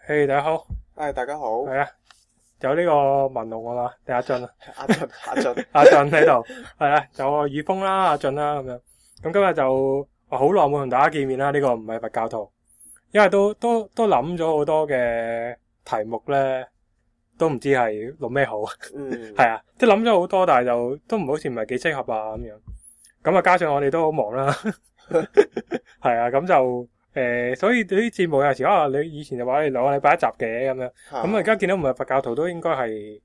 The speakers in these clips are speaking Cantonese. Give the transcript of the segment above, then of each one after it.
大家好。 大家好。 係啊，有呢個文龍啊嘛，定阿俊啊？ 阿俊， 阿俊喺度。係啊，有個宇峰啦，阿俊啦咁樣。咁今日就好耐冇同大家見面啦。呢個唔係佛教徒，因為都諗咗好多嘅題目咧，都唔知係錄咩好。係啊，即係諗咗好多，但係就都唔好似唔係幾適合啊咁樣。咁啊，加上我哋都好忙啦。係啊，咁就。所以啲節目有時你以前就話你2個禮拜一集嘅咁樣，咁而家見到唔係佛教徒都應該係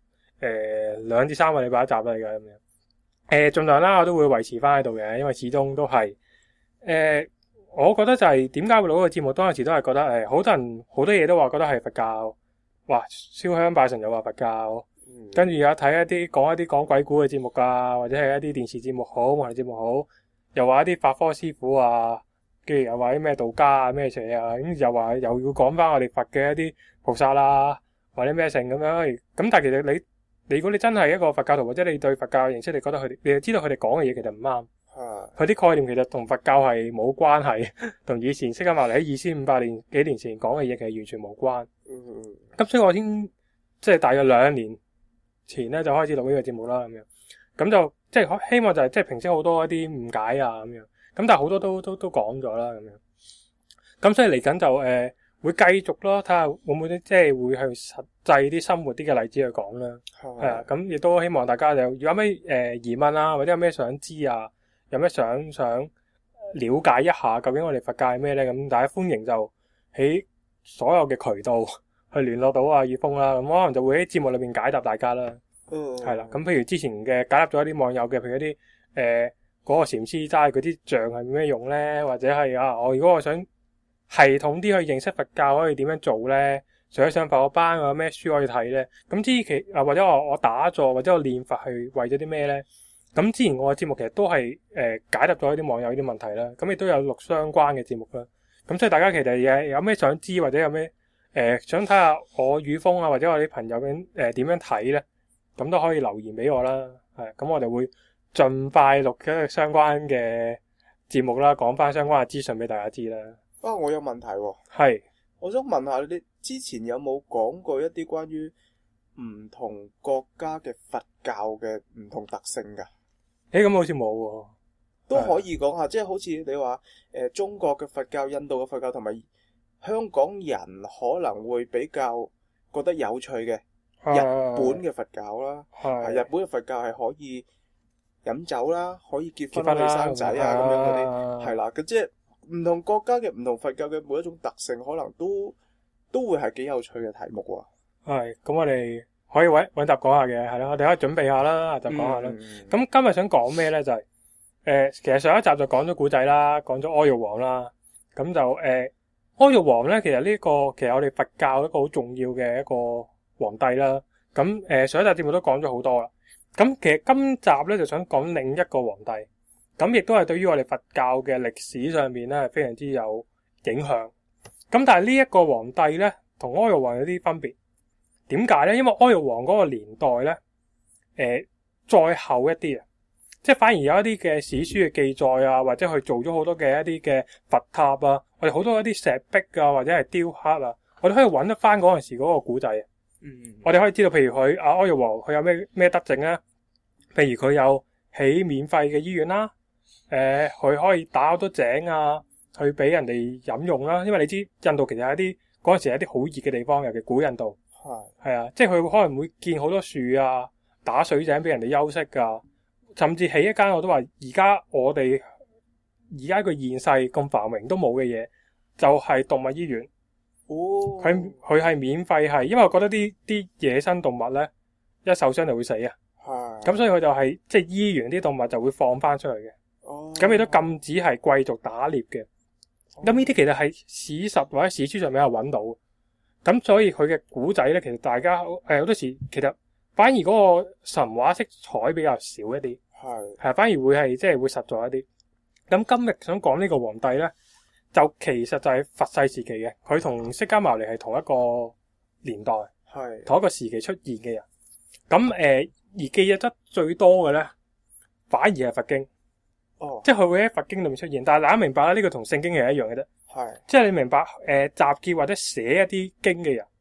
2至3個禮拜一集啦而家咁樣。盡量啦，我都會維持翻喺度嘅，因為始終都係我覺得就係點解會錄個節目，當時都係覺得好多人好多嘢都話覺得係佛教，哇燒香拜神又話佛教，跟住有睇一啲講鬼故嘅節目啊，或者係一啲電視節目好，網台節目好，又話一啲法科師傅啊。跟住又話啲咩道家啊咩邪啊，咁又話又要講翻我哋佛嘅一啲菩薩啦，或者咩性咁樣。咁但係其實你如果你真係一個佛教徒，或者你對佛教嘅認識，你覺得你就知道佢哋講嘅嘢其實唔啱。佢啲概念其實同佛教係冇關係，同以前釋迦牟尼喺2500幾年前講嘅嘢其實完全冇關。咁所以我先即係大約2年前咧就開始錄呢個節目啦咁樣。咁就即係希望就係即係平息好多一啲誤解啊咁樣。咁但係好多都講咗啦咁樣，咁所以嚟緊就會繼續咯，睇下會唔會即係會去實際啲生活啲嘅例子去講啦。係啊，咁亦都希望大家有咩疑問啊，或者有咩想知啊，有咩想了解一下究竟我哋佛教係咩咧？咁大家歡迎就喺所有嘅渠道去聯絡到阿宇峰啦。咁可能就會喺節目裏面解答大家啦。係啦，咁譬如之前嘅解答咗一啲網友嘅，譬如一啲嗰個禪師齋嗰啲像係咩用咧？或者係如果我想系統啲去認識佛教，可以點樣做咧？上佛學班有咩書可以睇咧？咁或者我打坐或者我練佛係為咗啲咩咧？咁之前我嘅節目其實都係解答咗一啲網友呢啲問題啦。咁亦都有錄相關嘅節目啦。咁所以大家其實有咩想知或者有咩想睇下我宇峰啊，或者我啲朋友點樣睇咧？咁都可以留言俾我啦。係咁，我哋會盡快錄嘅相關嘅節目啦，講翻相關嘅資訊俾大家知啦。 我有問題喎。 係， 我想問下你之前有冇講過一啲關於唔同國家嘅佛教嘅唔同特性㗎？ 咁好似冇喎。 都可以講下，即係好似你話中國嘅佛教、印度嘅佛教同埋香港人可能會比較覺得有趣嘅日本嘅佛教啦。日本嘅佛教係可以飲酒啦，可以結婚可以生仔啊，咁樣嗰啲係啦。咁即係唔同國家嘅唔同佛教嘅每一種特性，可能都會係幾有趣嘅題目喎。 係，咁我哋可以揾集講下嘅，係啦，我哋可以準備下啦，就講下啦。咁今日想講咩咧？就係其實上一集就講咗古仔啦，講咗阿育王啦。咁就阿育王咧，其實我哋佛教一個好重要嘅一個皇帝啦。咁上一集節目都講咗好多啦。咁其實今集咧就想講另一個皇帝，咁亦都係對於我哋佛教嘅歷史上面咧係非常之有影響。咁但係呢一個皇帝咧同阿育王有啲分別，點解咧？因為阿育王嗰個年代咧，再後一啲啊，即係反而有一啲嘅史書嘅記載啊，或者去做咗好多嘅一啲嘅佛塔啊，我哋好多一啲石壁啊，或者係雕刻啊，我哋可以揾得翻嗰陣時嗰個古仔。我哋可以知道，譬如阿育王佢有咩德政咧？譬如佢有起免費嘅醫院啦，佢可以打好多井啊，去俾人哋飲用啦。因為你知印度其實係嗰陣時係一啲好熱嘅地方，尤其古印度係啊，即係佢可能會建好多樹啊，打水井俾人哋休息噶，甚至起一間我都話而家個現世咁繁榮都冇嘅嘢，就係動物醫院。佢係免費，係因為我覺得啲野生動物咧一受傷就會死啊。咁所以佢就係即係醫完啲動物就會放翻出去嘅。咁亦都禁止係貴族打獵嘅。咁呢啲其實係史實或者史書上面有揾到。咁所以佢嘅古仔咧，其實大家好多時其實反而嗰個神話色彩比較少一啲。係反而會係即係會實在一啲。咁今日想講呢個皇帝咧，就其實就係佛世時期嘅，佢同釋迦牟尼係同一個年代，同一個時期出現嘅人。咁而記載得最多嘅咧，反而係佛經。即係佢會喺佛經裏面出現。但係大家明白啦，呢個同聖經係一樣嘅啫。即係你明白集結或者寫一啲經嘅人，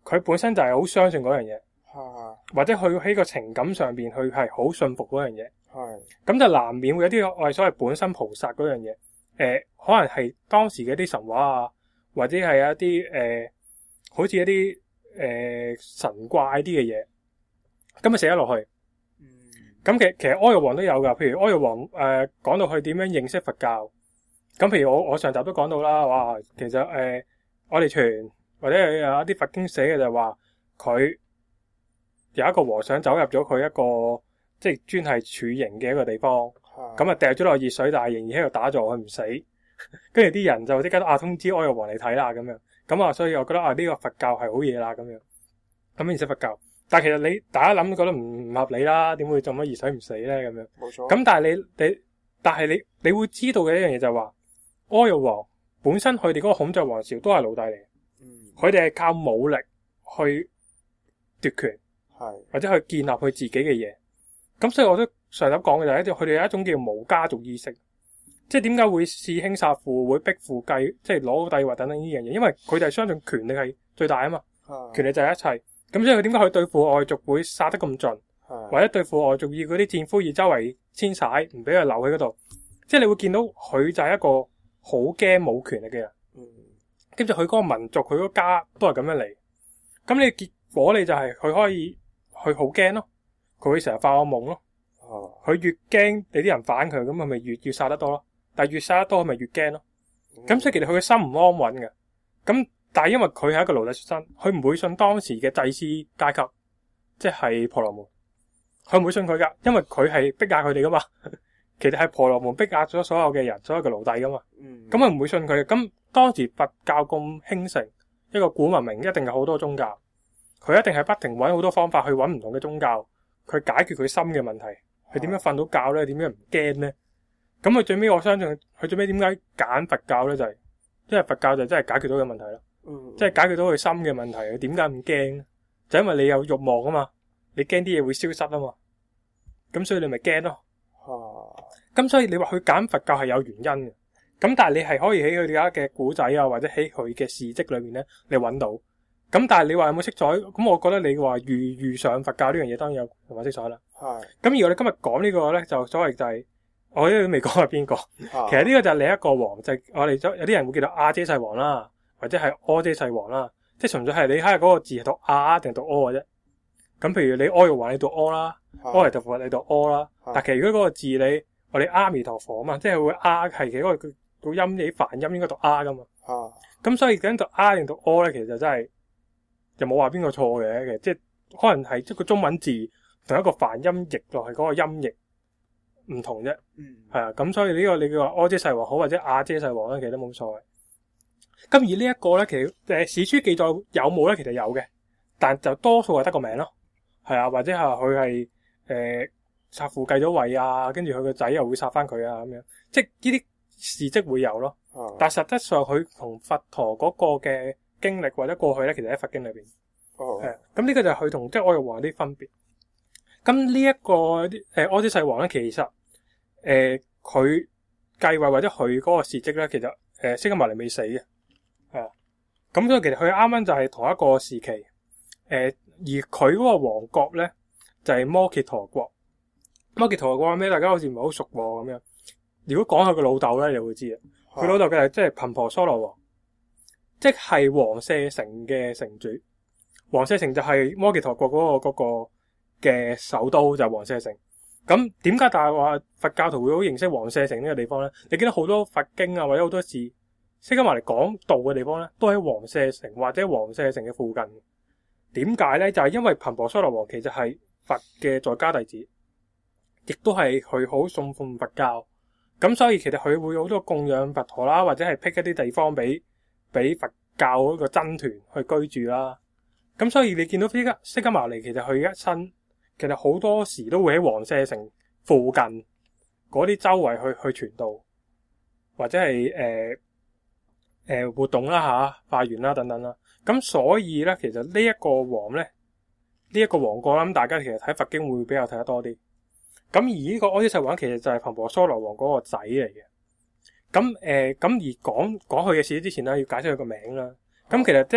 佢本身就係好相信嗰樣嘢， 係或者佢喺個情感上邊佢係好信服嗰樣嘢， 係咁就難免會有啲我哋所謂本身菩薩嗰樣嘢，可能係當時嘅一啲神話啊，或者係一啲好似一啲神怪啲嘅嘢，咁咪寫咗落去。咁其實阿育王都有噶，譬如阿育王講到佢點樣認識佛教，咁譬如我上集都講到啦，哇，其實我哋傳或者有一啲佛經寫嘅就係話佢有一個和尚走入咗佢一個即係專係處刑嘅一個地方，咁啊掉咗落熱水，但係仍然喺度打坐，佢唔死，跟住啲人就即刻通知阿育王嚟睇啦咁樣，咁啊所以我覺得呢個佛教係好嘢啦咁樣，咁認識佛教。但係其實大家諗都覺得唔合理啦，點會浸咗熱水唔死咧咁樣？ 冇錯。 咁但係你會知道嘅一樣嘢就係話，阿育王本身佢哋嗰個孔雀王朝都係奴隸嚟嘅，佢哋係靠武力去奪權，或者去建立佢自己嘅嘢。咁所以我都上集講嘅就係佢哋有一種叫無家族意識，即係點解會弑兄殺父，會逼父繼，即係攞帝位等等呢樣嘢？因為佢哋係相信權力係最大啊嘛，權力就係一切。咁所以佢點解去對付外族會殺得咁盡，或者對付外族要嗰啲戰俘要周圍遷徙，唔俾佢留喺嗰度？即係你會見到佢就係一個好驚冇權力嘅人。跟住佢嗰個民族，佢嗰家都係咁樣嚟。咁你結果你就係佢可以，佢好驚咯。佢會成日發惡夢咯。佢越驚你啲人反佢，咁係咪越殺得多咯？但係越殺得多，佢咪越驚咯。咁所以其實佢嘅心唔安穩嘅。咁但係因為佢係一個奴隸出身，佢唔會信當時嘅祭司階級，即係婆羅門，佢唔會信佢噶，因為佢係逼壓佢哋噶嘛。其實係婆羅門逼壓咗所有嘅人，所有嘅奴隸噶嘛。咁佢唔會信佢。咁當時佛教咁興盛，一個古文明一定有好多宗教，佢一定係不停揾好多方法去揾唔同嘅宗教，去解決佢心嘅問題。佢點樣瞓到覺咧？點樣唔驚咧？咁佢最尾我相信佢最尾點解揀佛教咧？就係因為佛教就真係解決到嘅問題咯。即係解決到佢心嘅問題，佢點解唔驚？就因為你有慾望啊嘛，你驚啲嘢會消失啊嘛，咁所以你咪驚咯。咁所以你話佢揀佛教係有原因嘅，咁但係你係可以喺佢哋嘅古仔啊，或者喺佢嘅事蹟裏面咧，你揾到。咁但係你話有冇色彩？咁我覺得你話遇上佛教呢樣嘢，當然有同埋色彩啦。咁而我哋今日講呢個咧，就所謂就係我都未講係邊個。其實呢個就係另一個王，就係我哋有啲人會叫做阿闍世王啦。或者係阿闍世王啦，即係純粹係你睇下嗰個字係讀阿定讀阿嘅啫。咁譬如你阿育王你讀阿啦，阿彌陀佛你讀阿啦。但其實如果嗰個字你我哋阿彌陀佛啊嘛，即係會阿係其實嗰個音你梵音應該讀阿噶嘛。咁所以究竟讀阿定讀阿咧，其實真係又冇話邊個錯嘅。其實即係可能係一個中文字同一個梵音譯落去嗰個音譯唔同啫。係啊，咁所以呢個你叫話阿闍世王好或者阿闍世王咧，其實都冇所謂。咁而呢一個咧，其實史書記載有冇咧？其實有嘅，但就多數係得個名咯，係啊，或者係佢係殺父繼咗位啊，跟住佢個仔又會殺翻佢啊，咁樣，即係呢啲事蹟會有咯。但係實質上佢同佛陀嗰個嘅經歷或者過去咧，其實喺佛經裏邊。咁呢個就係佢同即係阿育王啲分別。咁呢一個阿闍世王咧，其實佢繼位或者佢嗰個事蹟咧，其實釋迦牟尼未死嘅。咁所以其實佢啱啱就係同一個時期，而佢嗰個王國咧就係摩羯陀國。摩羯陀國咩？大家好似唔係好熟咁樣。如果講下佢老豆咧，你會知啊。佢老豆嘅係即係頻婆娑羅王，即係王舍城嘅城主。王舍城就係摩羯陀國嗰個嘅首都，就係王舍城。咁點解大係話佛教徒會好認識王舍城呢個地方咧？你見到好多佛經啊，或者好多字。釋迦牟尼講道嘅地方咧，都喺王舍城或者王舍城嘅附近。點解咧？就係因為頻婆娑羅王其實係佛嘅在家弟子，亦都係佢好信奉佛教。咁所以其實佢會有好多供養佛陀啦，或者係辟一啲地方俾佛教嗰個僧團去居住啦。咁所以你見到釋迦牟尼其實佢一生其實好多時都會喺王舍城附近嗰啲周圍去傳道，或者係活動啦嚇，化緣啦等等啦。咁所以咧，其實呢一個王咧，呢一個王國啦，咁大家其實睇佛經會比較睇得多啲。咁而呢個阿闍世王其實就係頻婆娑羅王嗰個仔嚟嘅。咁而講佢嘅事之前咧，要解釋佢個名啦。咁其實即係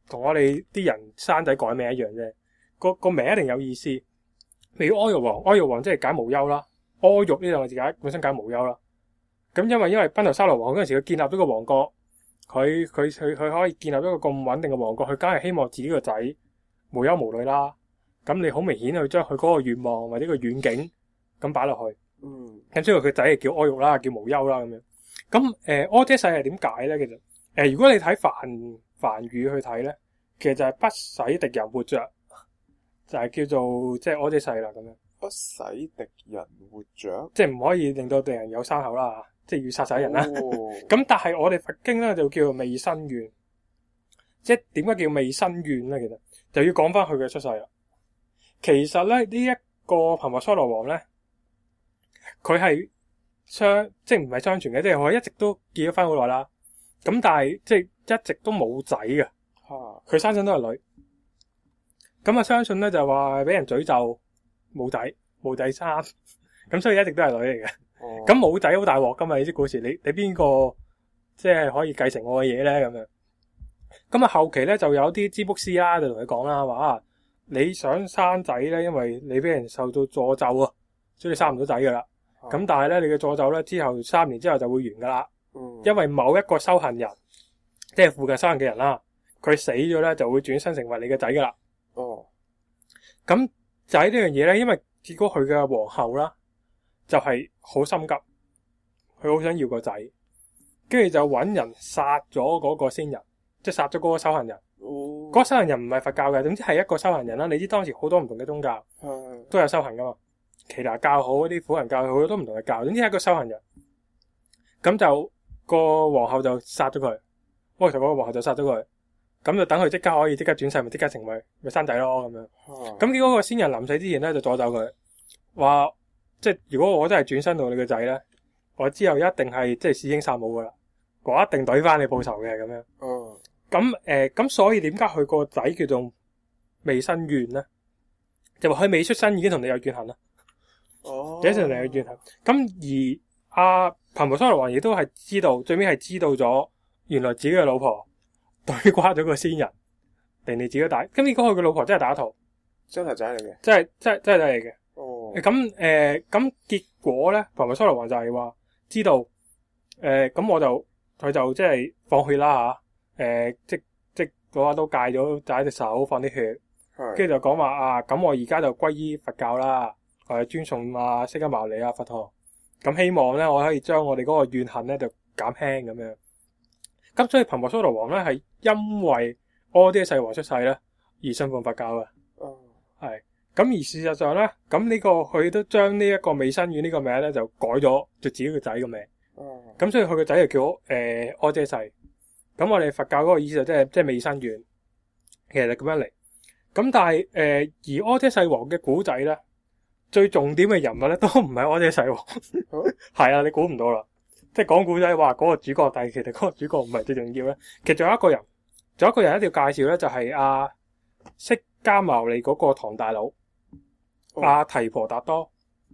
同我哋啲人生仔改名一樣啫。個名一定有意思。譬如阿育王，阿育王即係解無憂啦。阿育呢兩個字本身解無憂啦。咁因為賓頭沙羅王嗰陣時，佢建立咗個王國，佢可以建立一個咁穩定嘅王國，佢梗係希望自己個仔無憂無慮啦。咁你好明顯去將佢嗰個願望或者個遠景咁擺落去。咁所以佢仔係叫阿育啦，叫無憂啦咁樣。咁阿闍世係點解咧？其實如果你睇梵語去睇咧，其實就係不使敵人活着，就係叫做即係阿闍世啦咁樣。不使敵人活着， 即係唔可以令到敵人有生口啦，即係要殺晒人啦。咁但係我哋佛經咧就叫做未生怨，即係點解叫未生怨咧？其實就要講翻佢嘅出世啦。其實咧呢一個頻婆娑羅王咧，佢係即係唔係相傳嘅，即係佢一直都結咗婚好耐啦。咁但係即係一直都冇仔嘅，佢生親都係女。咁啊相信咧就話俾人詛咒。冇仔生，咁所以一直都係女嚟嘅。咁冇仔好大鑊噶嘛？呢啲故事，你邊個即係可以繼承我嘅嘢咧？咁樣，咁啊後期咧就有啲占卜師啦，就同佢講啦，話你想生仔咧，因為你俾人受到詛咒啊，所以你生唔到仔噶啦。咁但係咧，你嘅詛咒咧之後3年之後就會完噶啦。因為某一個修行人，即係附近修行嘅人啦，佢死咗咧就會轉生成為你嘅仔噶啦。咁。就喺呢樣嘢咧，因為結果佢嘅皇后啦，就係好心急，佢好想要個仔，跟住就揾人殺咗嗰個仙人，即係殺咗嗰個修行人。嗰個修行人唔係佛教嘅，總之係一個修行人啦。你知當時好多唔同嘅宗教都有修行噶嘛，耆那教好，啲苦行教好，好多唔同嘅教，總之係一個修行人。咁就個皇后就殺咗佢，嗰個皇后就殺咗佢。咁就等佢即刻可以即刻轉世，咪即刻成為咪生仔咯咁樣。咁結果個仙人臨死之前咧就詛咒佢，話即係如果我真係轉生到你個仔咧，我之後一定係即係弒兄殺母噶啦，我一定懟翻你報仇嘅咁樣。咁所以點解佢個仔叫做未生怨咧？就話佢未出生已經同你有怨恨啦。一直同你有怨恨。咁而頻婆娑羅王亦都係知道，最尾係知道咗原來自己嘅老婆。對瓜咗個仙人，定你自己打。咁結果佢嘅老婆真係打圖， 真係仔嚟嘅， 真係仔嚟嘅。咁結果咧，頻婆娑羅王就係話知道，咁佢就即係放血啦吓，即嗰下都戒咗就喺隻手放啲血，跟住就講話咁我而家就歸依佛教啦，尊崇釋迦牟尼佛陀，咁希望咧我可以將我哋嗰個怨恨咧就減輕咁樣。咁所以頻婆娑羅王咧係因為阿闍世王出世咧而信奉佛教嘅，係咁而事實上咧，咁呢個佢都將呢一個未生怨呢個名咧就改咗，就自己個仔個名，咁所以佢個仔就叫阿闍世。咁我哋佛教嗰個意思就即係未生怨，其實就咁樣嚟。咁但係而阿闍世王嘅古仔咧，最重點嘅人物咧都唔係阿闍世王，係啊，你估唔到啦。即係講古仔話嗰個主角，但係其實嗰個主角唔係最重要咧。其實仲有一個人一定要介紹咧，就係釋迦牟尼嗰個堂大佬提婆達多。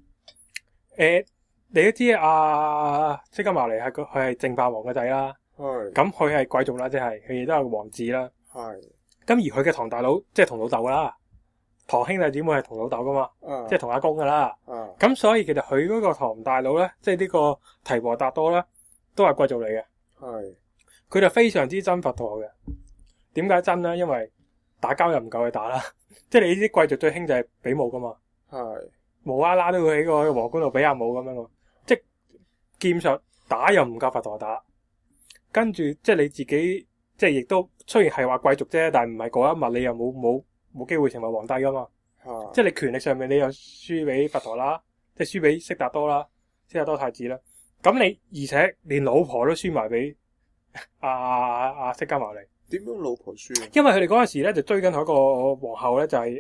你都知釋迦牟尼係佢係淨飯王嘅仔啦。咁佢係貴族啦，即係佢亦都係個王子啦。咁而佢嘅堂大佬即係同老豆噶啦，堂兄弟姊妹係同老豆噶嘛，即係同阿公噶啦。咁所以其實佢嗰個堂大佬咧，即係呢個提婆達多咧，都係貴族嚟嘅。佢就非常之憎佛陀嘅。點解憎咧？因為打交又唔夠佢打啦。即係你呢啲貴族最興就係比武噶嘛。無啦啦都會喺個皇宮度比下武咁樣。即係劍術打又唔夠佛陀打。跟住即係你自己，即係亦都雖然係話貴族啫，但係唔係嗰一物你又冇機會成為皇帝噶嘛。即係你權力上面你又輸俾佛陀啦，即係輸俾悉達多啦，悉達多太子啦。咁你而且連老婆都輸埋俾釋迦牟尼。 點樣老婆輸啊？ 因為佢哋嗰陣時咧就追緊同一個皇后咧，就係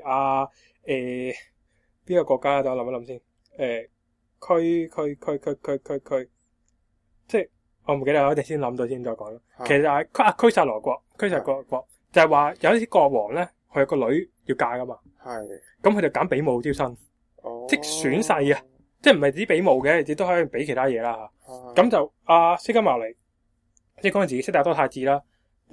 邊個國家？等我諗一諗先。佢即係我唔記得，我一定先諗到先再講啦。其實係拘薩羅國，拘薩國就係話有啲國王咧，佢有個女要嫁噶嘛。咁佢就揀比武招生，即選婿啊！即係唔係只比武嘅，亦都可以比其他嘢啦。咁就釋迦牟尼，即係嗰陣時悉達多太子啦。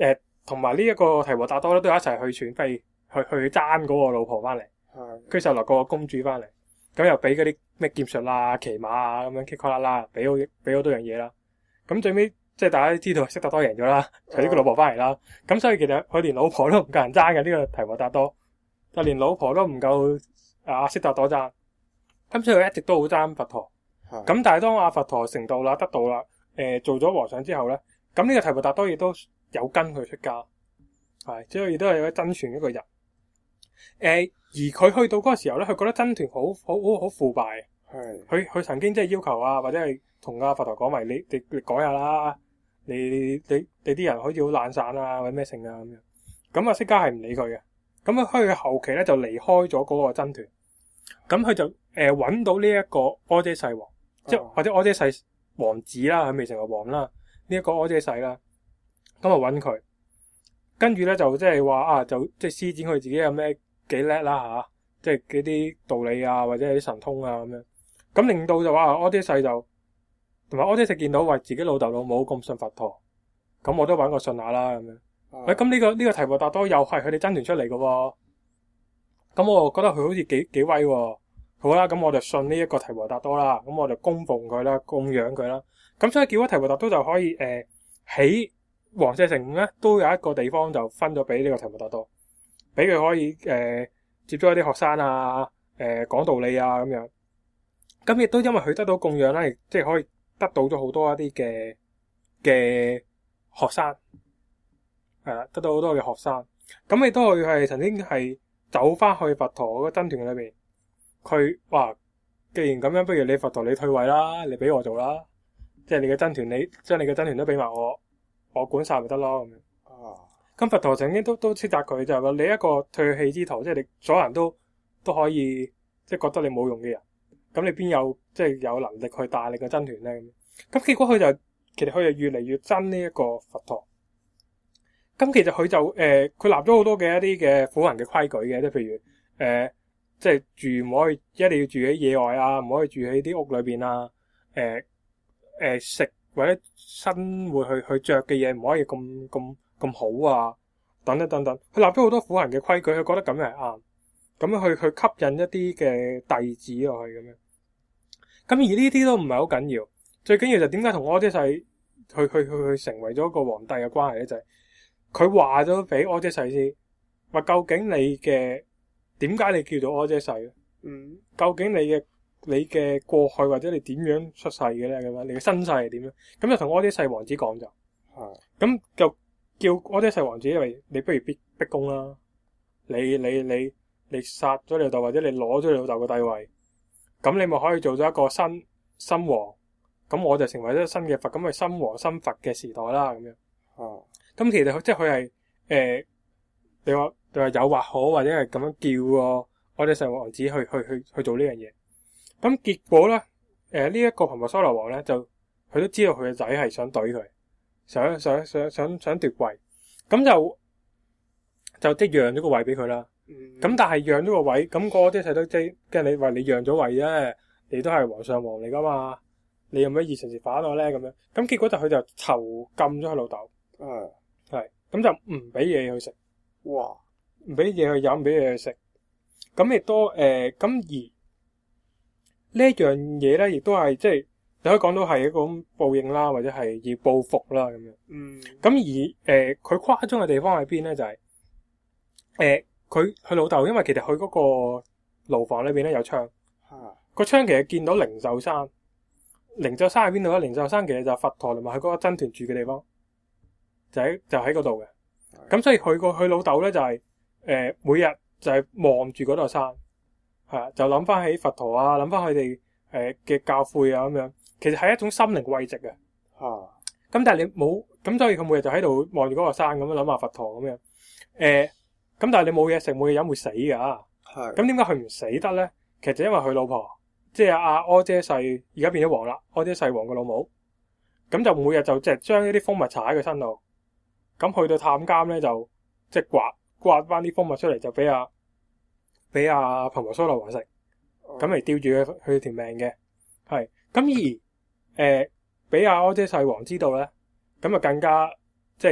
同埋呢一個提婆達多咧都有一齊去傳飛去爭嗰個老婆翻嚟，跟住就落個公主翻嚟，咁又俾嗰啲咩劍術啊、騎馬啊咁樣 kick 啦啦，俾好多樣嘢啦。咁最尾即係大家都知道悉達多贏咗啦，娶呢個老婆翻嚟啦。咁所以其實佢連老婆都唔夠人爭嘅呢個提婆達多，就連老婆都唔夠悉達多爭。咁所以佢一直都好爭佛陀。咁但係當阿佛陀成道啦、得道啦、做咗和尚之後咧，咁呢個提婆達多亦都有跟佢出家，係，即係亦都係有真傳一個人。而佢去到嗰個時候咧，佢覺得真傳好腐敗。係。佢曾經即係要求啊，或者係同阿佛陀講埋，你改下啦，你啲人好似好懶散啊，或者咩性啊咁樣。咁啊，釋迦係唔理佢嘅。咁啊，去後期咧就離開咗嗰個真傳。咁佢就揾到呢一個阿闍世王，即係或者阿闍世王子啦，佢未成為王啦。呢一個阿闍世啦，咁啊揾佢，跟住咧就即係話啊，就即係施展佢自己有咩幾叻啦嚇，即係嗰啲道理啊，或者係啲神通啊咁樣，咁令到就話阿闍世就同埋阿闍世見到喂自己老豆老母咁信佛陀，咁我都揾個信下啦咁樣。喂，咁呢個提婆達多又係佢哋爭傳出嚟嘅喎，咁我覺得佢好似幾威喎。好啦，咁我就信呢一個提婆達多啦，咁我就供奉佢啦，供養佢啦。咁所以結果提婆達多就可以喺王舍城咧都有一個地方就分咗俾呢個提婆達多，俾佢可以接觸一啲學生啊，講道理啊咁樣。咁亦都因為佢得到供養啦，亦即係可以得到咗好多一啲嘅學生，係啦，得到好多嘅學生。咁亦都佢係曾經係走翻去佛陀嗰個真團裏邊。佢話既然咁樣，不如你佛陀你退位啦，你俾我做啦，即係你嘅真團，你將你嘅真團都俾埋我管晒咪得咯咁樣。咁佛陀曾經都斥責佢，就係話你一個退棄之徒，即係你所有人都可以即係覺得你冇用嘅人，咁你邊有即係有能力去帶你嘅真團咧？咁結果其實佢就越嚟越憎呢一個佛陀。咁其實佢就佢立咗好多嘅一啲嘅苦行嘅規矩嘅，即係譬如即係住唔可以一定要住喺野外啊，唔可以住喺啲屋裏邊啊。食或者生活去着嘅嘢唔可以咁好啊，等等等等。佢立咗好多苦行嘅規矩，佢覺得咁樣係啱，咁樣去吸引一啲嘅弟子落去咁樣。咁而呢啲都唔係好緊要，最緊要就點解同阿闍世去成為咗個皇帝嘅關係咧？就係佢話咗俾阿闍世知，話究竟你嘅點解你叫做阿闍世咧？究竟你嘅過去或者你點樣出世嘅咧？咁樣你嘅身世係點樣？咁就同阿闍世王子講就，咁就叫阿闍世王子，因為你不如逼宮啦，你殺咗你老豆或者你攞咗你老豆嘅帝位，咁你咪可以做咗一個新王，咁我就成為咗新嘅佛，咁咪新王新佛嘅時代啦咁樣。咁其實即係佢係你話有或可或者係咁樣叫個阿闍世王子去做呢樣嘢。咁結果咧，呢一個頻婆娑羅王咧就佢都知道佢嘅仔係想懟佢，想奪位，咁就即係讓咗個位俾佢啦。咁但係讓咗個位，咁個阿闍世都即係你話你讓咗位啫，你都係皇上皇嚟噶嘛，你有咩意成時反我咧咁樣？咁結果佢就囚禁咗佢老豆，係咁就唔俾嘢佢食，哇！唔俾嘢去飲，唔俾嘢去食，咁亦都咁而呢一樣嘢咧，亦都係即係你可以講到係一個報應啦，或者係要報復啦咁樣。咁而佢誇張嘅地方喺邊咧？就係佢老豆，因為其實佢嗰個牢房裏邊咧有窗，個窗其實見到靈鷲山。靈鷲山喺邊度咧？靈鷲山其實就係佛陀同埋佢嗰個真團住嘅地方，就喺嗰度嘅。咁所以佢老豆咧就係每日就係望住嗰座山。就諗翻起佛陀啊，諗翻佢哋嘅教誨啊咁樣，其實係一種心靈慰藉嘅。咁但係你冇咁，所以佢每日就喺度望住嗰個山咁樣諗下佛陀咁樣。咁但係你冇嘢食冇嘢飲會死㗎。咁點解佢唔死得咧？其實就因為佢老婆即係阿阿闍世而家變咗王啦，阿闍世王嘅老母，咁就每日就即係將一啲蜂蜜搽喺佢身度，咁去到探監咧就即係刮翻啲蜂蜜出嚟就俾阿頻婆娑羅王食，咁嚟吊住佢條命嘅，係咁而俾阿阿闍世王知道咧，咁啊更加即係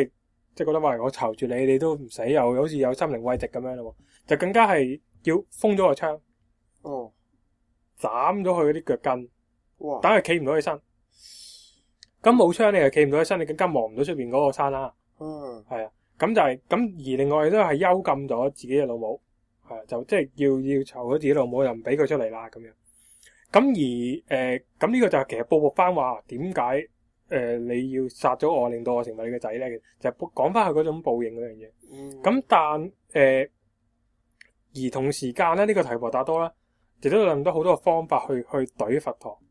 即係覺得話我巢住你，你都唔死，又好似有心靈慰藉咁樣咯，就更加係要封咗個窗， 哦， 斬咗佢嗰啲腳筋， 哇， 等佢企唔到起身。咁冇窗你又企唔到起身，你更加望唔到出邊嗰個山啦。 嗯， 係啊，咁就係咁，而另外都係幽禁咗自己嘅老母，係啊，就即係要囚咗自己老母，又唔俾佢出嚟啦咁樣。咁而咁呢個就係其實報復翻話點解你要殺咗我，令到我成為你嘅仔咧？就講翻佢嗰種報應嗰樣嘢。咁但而同時間咧，呢個提婆達多咧，亦都諗到好多個方法去懟佛陀。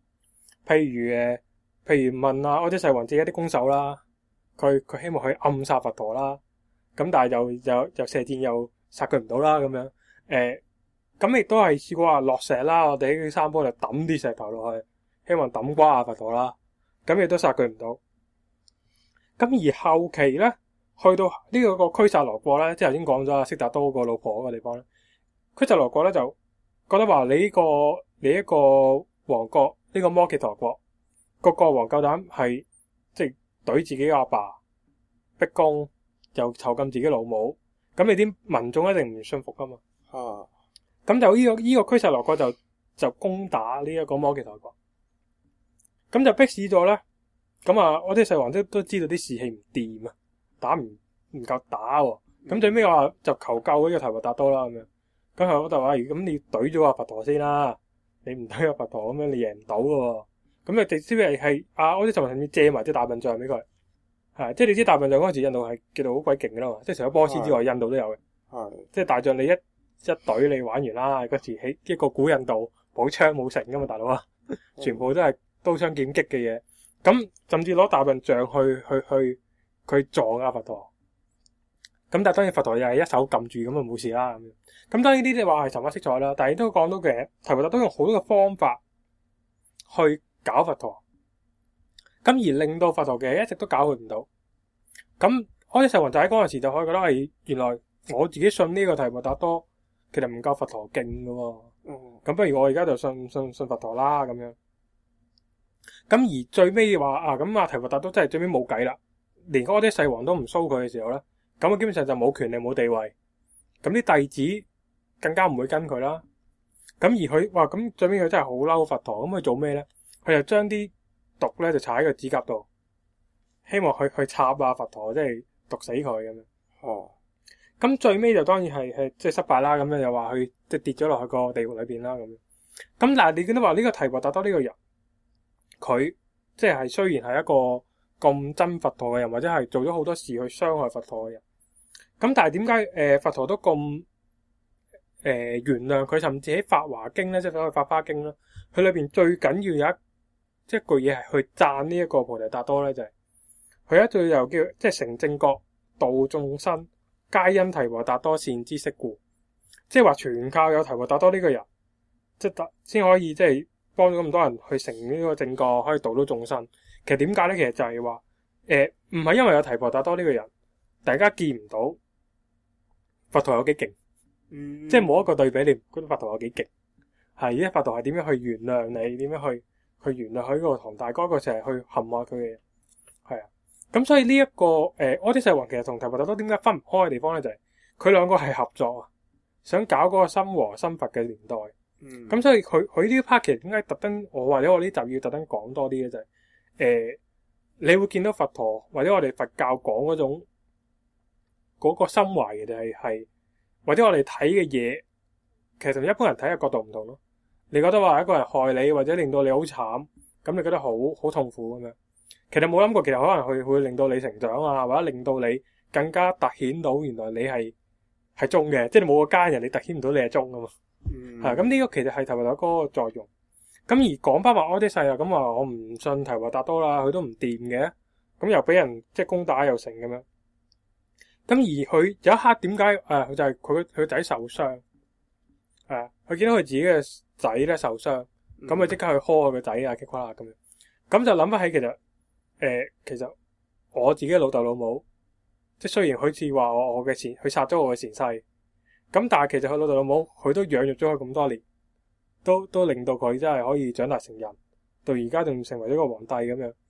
譬如問阿閻世王借一啲弓手啦，佢希望去暗殺佛陀啦，咁但係又射箭又殺佢唔到啦咁樣。咁亦都係試過話落石啦，我哋喺山坡度抌啲石頭落去，希望抌瓜阿佛陀啦，咁亦都殺佢唔到。咁而後期咧，去到呢個拘薩羅國咧，即係頭先講咗阿悉達多個老婆嗰個地方咧，拘薩羅國咧就覺得話你一個王國，呢個摩羯陀國個國王夠膽係即係懟自己阿爸，逼宮又囚禁自己老母，咁你啲民眾一定唔信服噶嘛。咁就呢個拘薩羅國就攻打呢一個摩羯陀國，咁就迫使咗咧。咁啊，我啲細王都知道啲士氣唔掂啊，打唔夠打喎。咁最尾話就求救呢個提婆達多啦咁樣。咁我就話：咁你懟咗阿佛陀先啦，你唔懟阿佛陀咁樣，你贏唔到嘅喎。咁就直接係我啲細王甚至借埋啲大笨象俾佢，係即係你知大笨象嗰陣時印度係叫到好鬼勁嘅啦嘛，即係除咗波斯之外，印度都有嘅。即係大象你一懟你玩完啦，嗰時喺一個古印度冇槍冇城噶嘛，大佬啊，全部都係刀槍劍戟嘅嘢。咁甚至攞大笨象去撞阿佛陀。咁但係當然佛陀又係一手撳住咁啊冇事啦咁樣。咁當然呢啲話係神話色彩啦，但係都講到嘅提婆達多用好多嘅方法去搞佛陀，咁而令到佛陀嘅一直都搞佢唔到。咁阿閻世王就喺嗰陣時就可以覺得係原來我自己信呢個提婆達多其實唔夠佛陀勁㗎喎。咁不如我而家就信佛陀啦咁樣。咁而最尾話咁阿提婆達多真係最尾冇計啦，連嗰啲世王都唔蘇佢嘅時候咧，咁基本上就冇權力冇地位，咁啲弟子更加唔會跟佢啦。咁而佢話咁最尾佢真係好嬲佛陀，咁佢做咩咧？佢就將啲毒咧就搽喺個指甲度，希望去插佛陀，即係毒死佢咁樣。咁最尾就當然係即係失敗啦。咁樣又話佢即係跌咗落去個地獄裏邊啦咁樣。咁但係你見到話呢個提婆達多呢個人，佢即係雖然係一個咁憎佛陀嘅人，或者係做咗好多事去傷害佛陀嘅人，咁但係點解佛陀都咁原諒佢？甚至喺《法華經》咧，即係《法華經》啦，佢裏邊最緊要有一句嘢係去讚呢一個菩提達多咧，就係佢一句又叫即係成正覺度眾生，皆因提婆達多善知識故，即係話全靠有提婆達多呢個人，即係先可以即係幫咗咁多人去成呢個正覺，可以度到眾生。其實點解咧？其實就係話唔係因為有提婆達多呢個人，大家見唔到佛陀有幾勁，即係冇一個對比，你唔覺得佛陀有幾勁？係而家佛陀係點樣去原諒你？點樣去原諒佢嗰個唐大哥，成日去陷害佢嘅嘢？係啊，咁所以呢一個阿閻世王其實同提婆達多點解分唔開嘅地方咧，就係佢兩個係合作啊，想搞嗰個心和心佛嘅年代。咁所以佢呢 part 其實點解特登或者我呢集要特登講多啲嘅就係你會見到佛陀或者我哋佛教講嗰種嗰個心懷嘅就係或者我哋睇嘅嘢，其實同一般人睇嘅角度唔同咯。你覺得話一個人害你或者令到你好慘，咁你覺得好痛苦咁樣，其實冇諗過其實可能佢會令到你成長啊，或者令到你更加凸顯到原來你係忠嘅，即係你冇個奸人，你凸顯唔到你係忠噶嘛。咁呢個其實係提婆達多嗰個作用。咁而講翻話阿閻世啊，咁話我唔信提婆達多啦，佢都唔掂嘅，咁又俾人即係攻打又成咁樣。咁而佢有一刻點解佢就係佢個仔受傷，佢見到佢自己嘅仔咧受傷，咁佢即刻去呵佢個仔啊，激垮啦咁樣。咁就諗翻起其實我自己老豆老母，即係雖然好似話我嘅佢殺咗我嘅前世，咁但係其實佢老豆老母佢都養育咗佢咁多年，都令到佢真係可以長大成人，到而家仲成為咗個皇帝咁樣。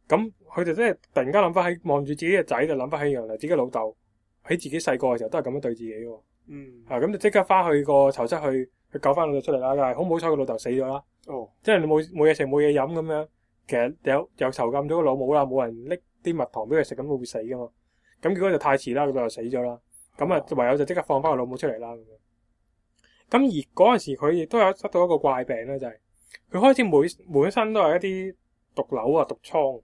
咁佢哋真係突然間諗翻起望住自己嘅仔，就諗翻起原來自己老豆喺自己細個嘅時候都係咁樣對自己嘅。咁就即刻翻去個囚室去救翻老豆出嚟啦。但係好唔好彩個老豆死咗啦。即係你冇嘢食冇嘢飲咁樣，其實又囚禁咗個老母啦，冇人拎啲蜜糖俾佢食，咁會死噶嘛。咁結果就太遲啦，個老豆死咗啦。咁啊唯有就即刻放翻個老母出嚟啦。咁而嗰陣時佢亦都有得到一個怪病咧，就係佢開始每一身都係一啲毒瘤啊、毒瘡。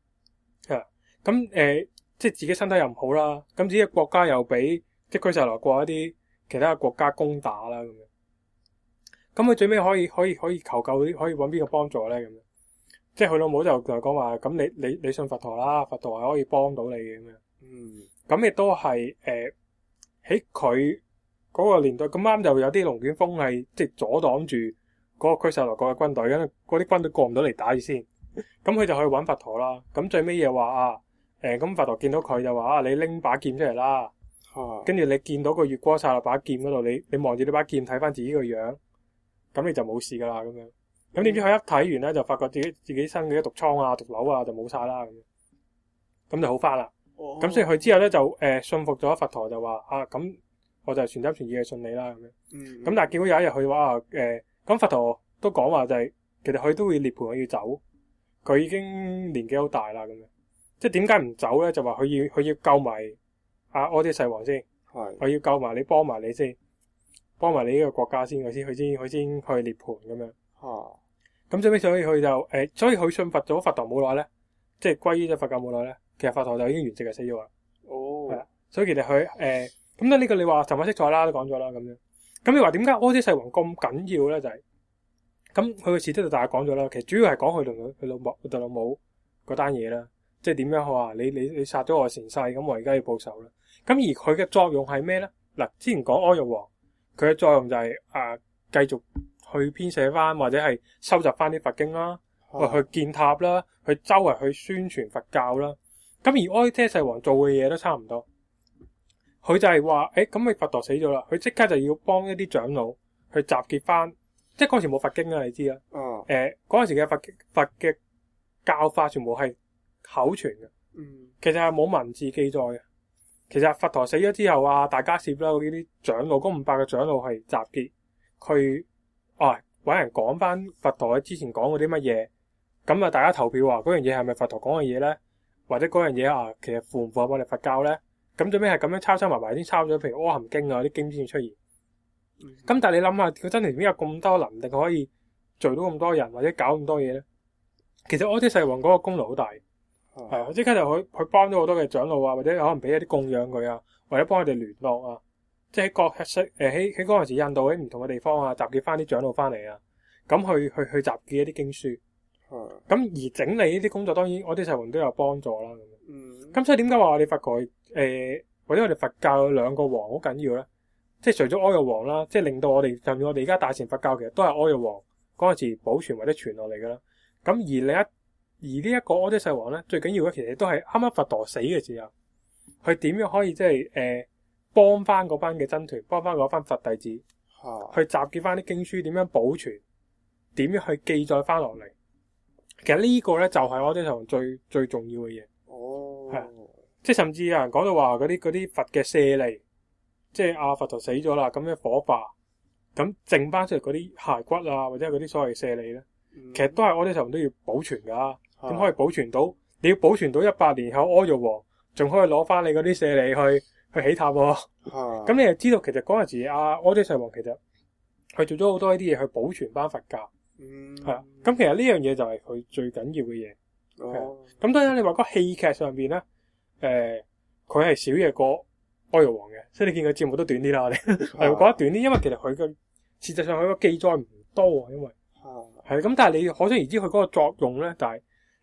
咁即係自己身體又唔好啦，咁自己嘅國家又俾即係拘晒來過一啲其他嘅國家攻打啦咁樣。咁佢最尾可以求救啲，可以揾邊個幫助咧咁樣？即係佢老母就講話，咁你信佛陀啦，佛陀係可以幫到你嘅咁樣。咁亦都係喺佢嗰個年代咁啱就有啲龍捲風係即係阻擋住嗰個拘晒來過嘅軍隊，因為嗰啲軍隊過唔到嚟打住先。咁佢就去揾佛陀啦。咁最尾又話咁佛陀見到佢就話你拎把劍出嚟啦。跟住你見到個月光灑落把劍嗰度，你望住呢把劍睇翻自己個樣，咁你就冇事噶啦咁樣。咁點知佢一睇完咧，就發覺自己身嘅啲毒瘡啊、毒瘤啊就冇晒啦咁樣，咁就好翻啦。咁所以佢之後咧就信服咗佛陀，就話咁我就全心全意去信你啦咁樣。咁但係結果有一日佢話咁佛陀都講話就係其實佢都會涅槃，佢要走，佢已經年紀好大啦咁樣。即係點解唔走咧？就話佢要救埋阿阿闍世王先，佢要救埋你，幫埋你先，幫埋你呢個國家先，佢先去涅槃咁樣。咁最尾所以佢就所以佢信佛咗佛陀冇耐咧，即係歸依咗佛教冇耐咧，其實佛陀就已經圓寂就死咗啦。係啦，所以其實佢咁咧呢個你話神話色彩啦，都講咗啦咁樣。咁你話點解闍世王咁緊要咧？就係咁佢嘅事蹟就大家講咗啦。其實主要係講佢同佢老母嗰單嘢啦，即係點樣話你殺咗我前世，咁我而家要報仇啦。咁而佢嘅作用係咩咧？嗱，之前講阿育王，佢嘅作用就係繼續去編寫翻或者係收集翻啲佛經啦，去建塔啦，去周圍去宣傳佛教啦。咁而闍世王做嘅嘢都差唔多，佢就係話咁佢佛陀死咗啦，佢即刻就要幫一啲長老去集結翻，即係嗰時冇佛經啊，你知啦。嗰陣時嘅佛嘅教法全部係口傳嘅，其實係冇文字記載嘅。其實佛陀死咗之後大迦葉啦，嗰啲長老，嗰500個長老係集結去搵人講翻佛陀之前講嗰啲乜嘢，咁大家投票話嗰樣嘢係咪佛陀講嘅嘢咧，或者嗰樣嘢其實符唔符合我哋佛教咧？咁最尾係咁樣抄埋先抄咗，譬如《阿含經》啲經先出現。咁但係你諗下，佢真係點解有咁多能力可以聚到咁多人或者搞咁多嘢咧？其實闍世王嗰個功勞好大。係即刻就去幫咗好多嘅長老或者可能俾一啲供養佢或者幫佢哋聯絡即係喺嗰陣時印度喺唔同嘅地方集結翻啲長老翻嚟咁去集結一啲經書。咁而整理呢啲工作，當然闍世王都有幫助啦。咁所以點解話我哋佛教或者我哋佛教有2個王好緊要咧？即係除咗阿育王啦，即係令到我哋甚至我哋而家大乘佛教其實都係阿育王嗰陣時保存或者傳落嚟噶啦。咁而呢一個闍世王咧，最緊要嘅其實都係啱啱佛陀死嘅時候，佢點樣可以即係幫翻嗰班嘅僧團，幫翻嗰班佛弟子，去集結翻啲經書，點樣保存，點樣去記載翻落嚟。其實呢個咧就係闍世王最重要嘅嘢。係即係甚至有人講到話嗰啲佛嘅舍利，即係佛陀死咗啦，咁樣火化，咁剩翻出嚟嗰啲骸骨或者嗰啲所謂舍利咧，其實都係闍世王都要保存噶。點可以保存到？你要保存到100年後阿育王仲可以攞翻你嗰啲舍利去起塔喎。咁你就知道其實嗰陣時闍世王其實佢做咗好多呢啲嘢去保存翻佛教。咁其實呢樣嘢就係佢最緊要嘅嘢。咁當然你話嗰個戲劇上邊咧，佢係少嘢過阿育王嘅，所以你見佢節目都短啲啦。我哋係會覺得短啲，因為其實佢嘅事實上佢個記載唔多因為係咁，但係你可想而知佢嗰個作用咧，但係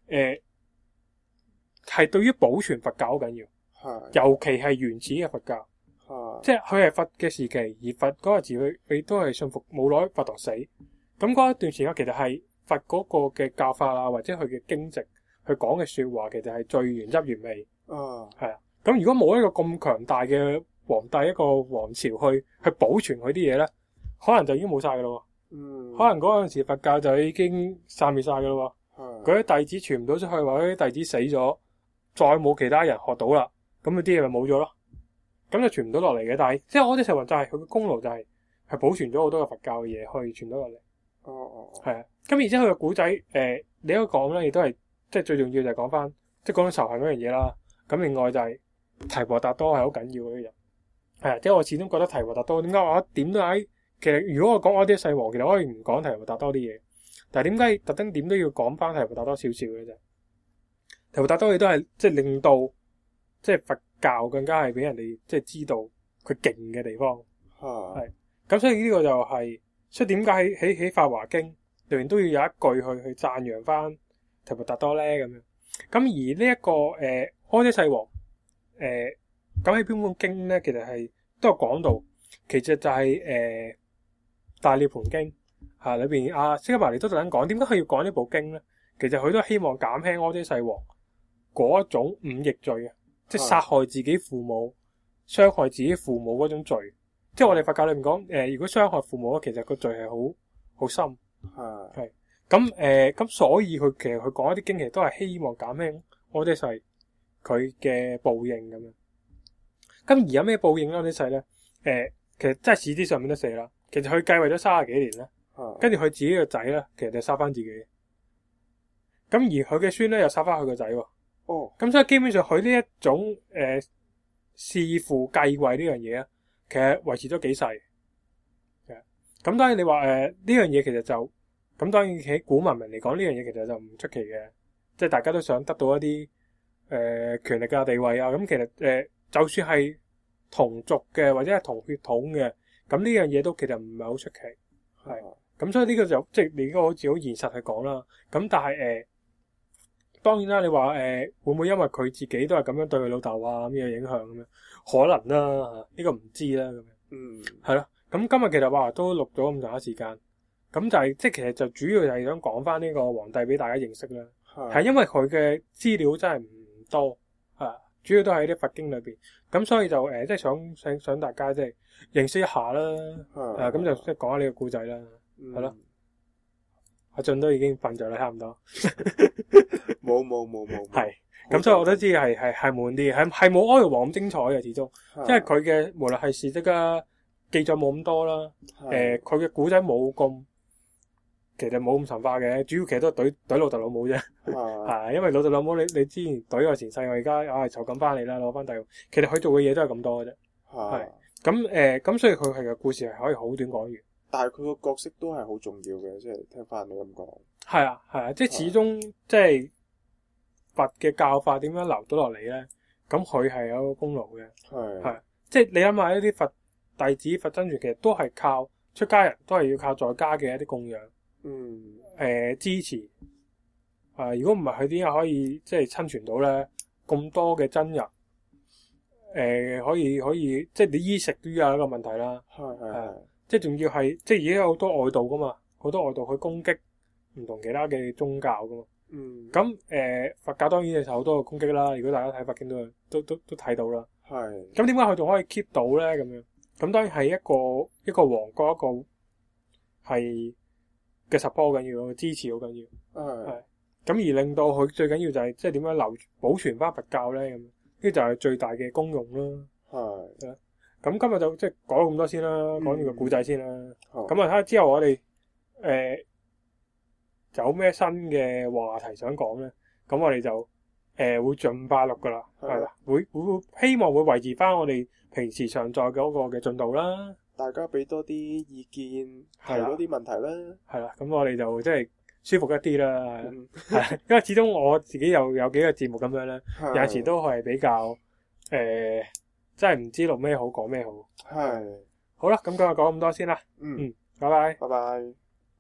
係對於保存佛教好緊要，尤其係原始嘅佛教，即係佢係佛嘅時期，而佛嗰個時佢都係信服冇耐佛陀死，咁嗰一段時間其實係佛嗰個嘅教法或者佢嘅經籍，佢講嘅說話其實係最原汁原味。咁如果冇一個咁強大嘅皇帝一個王朝去保存佢啲嘢咧，可能就已經冇晒噶咯。可能嗰陣時佛教就已經散滅晒噶咯。 嗰啲弟子傳唔到出去，或者啲弟子死咗，再冇其他人學到啦，咁嗰啲嘢咪冇咗咯，咁就傳唔到落嚟嘅。但係即係阿闍世王就係佢嘅功勞就係保存咗好多嘅佛教嘅嘢可以傳到落嚟。係啊，咁而且佢嘅古仔你都講咧，亦都係即係最重要就係講翻即係講到仇恨嗰樣嘢啦。咁另外就係提婆達多係好緊要嘅人。係啊，即係我始終覺得提婆達多點解我點都喺，其實如果我講阿闍世王，其實我可以唔講提婆達多啲嘢，但係點解特登點都要講翻提婆達多少少嘅啫？提婆達多亦都係即係令到即係佛教更加係俾人哋即係知道佢勁嘅地方。係咁，所以呢個就係所以點解喺法華經裏面都要有一句去讚揚翻提婆達多咧咁樣。咁而呢一個阿闍世王咁喺邊本經咧，其實係都有講到，其實就係大涅槃經裏邊釋迦牟尼都特登講，點解佢要講呢部經咧？其實佢都希望減輕阿闍世王嗰一種五逆罪啊，即係殺害自己父母、傷害自己父母嗰種罪。即係我哋佛教裏面講，如果傷害父母咧，其實個罪係好深。係咁所以其實佢講一啲經，其實都係希望減輕阿闍世佢嘅報應咁樣。咁而有咩報應咧？阿闍世咧，其實真係史書上面都寫啦。其實佢繼位咗30幾年咧，跟住佢自己個仔咧，其實就殺翻自己。咁而佢嘅孫咧又殺翻佢個仔喎。咁所以基本上佢呢一種弒父繼位呢樣嘢啊，其實維持咗幾世。咁當然你話呢樣嘢其實就咁，當然喺古文明嚟講呢樣嘢其實就唔出奇嘅，即係大家都想得到一啲權力啊、地位啊。咁其實就算係同族嘅或者係同血統嘅，咁呢樣嘢都其實唔係好出奇。係咁，所以呢個就即係你應該好似好現實去講啦。咁但係當然啦，你話會唔會因為佢自己都係咁樣對佢老豆啊咁嘅影響咁樣？可能啦，呢個唔知啦咁樣。係咯。咁今日其實話都錄咗咁長時間，咁就係即係其實就主要就係想講翻呢個皇帝俾大家認識啦。係因為佢嘅資料真係唔多，主要都喺啲佛經裏邊，咁所以就即係想大家即係認識一下啦。咁就即係講下呢個故仔啦，係咯。阿俊都已經瞓咗啦，差唔多。 冇。 係，咁所以我都知係悶啲，係冇阿育王咁精彩嘅始終，因為佢嘅無論係事蹟啊記載冇咁多啦。佢嘅古仔冇咁，其實冇咁神化嘅，主要其實都係懟老豆老母啫。係，因為老豆老母你之前懟我前世，我而家就咁翻你啦，攞翻第二。其實佢做嘅嘢都係咁多嘅啫。係，咁所以佢係嘅故事係可以好短講完。 但係佢個角色都係好重要嘅，即係聽翻你咁講。係啊，即係始終即係佛嘅教法點樣留到落嚟咧？咁佢係有個功勞嘅。係，即係你諗下一啲佛弟子、佛真傳，其實都係靠出家人，都係要靠在家嘅一啲供養。支持。如果唔係佢點解可以即係親傳到咧咁多嘅真人？可以即係你衣食都有一個問題啦。即係仲要係，即係而家有好多外道噶嘛，好多外道去攻擊唔同其他嘅宗教噶嘛。咁佛教當然係受好多嘅攻擊啦。如果大家睇佛經都睇到啦。咁點解佢仲可以 keep 到咧？咁樣咁當然係一個王國，一個係嘅 support 好緊要，支持好緊要。咁而令到佢最緊要就係即係點樣保存翻佛教咧？咁呢個就係最大嘅功用啦。咁今日就即係講咗咁多先啦，講完個故仔先啦。咁睇下之後我哋有咩新嘅話題想講咧？咁我哋就會盡快錄噶啦，係啦，會希望會維持翻我哋平時常在嗰個嘅進度啦。大家俾多啲意見，提多啲問題啦。係啦，咁我哋就即係舒服一啲啦。係，因為始終我自己有幾個節目咁樣咧，有時都係比較真係唔知錄咩好，講咩好。好啦，咁今日講咁多先啦。拜拜。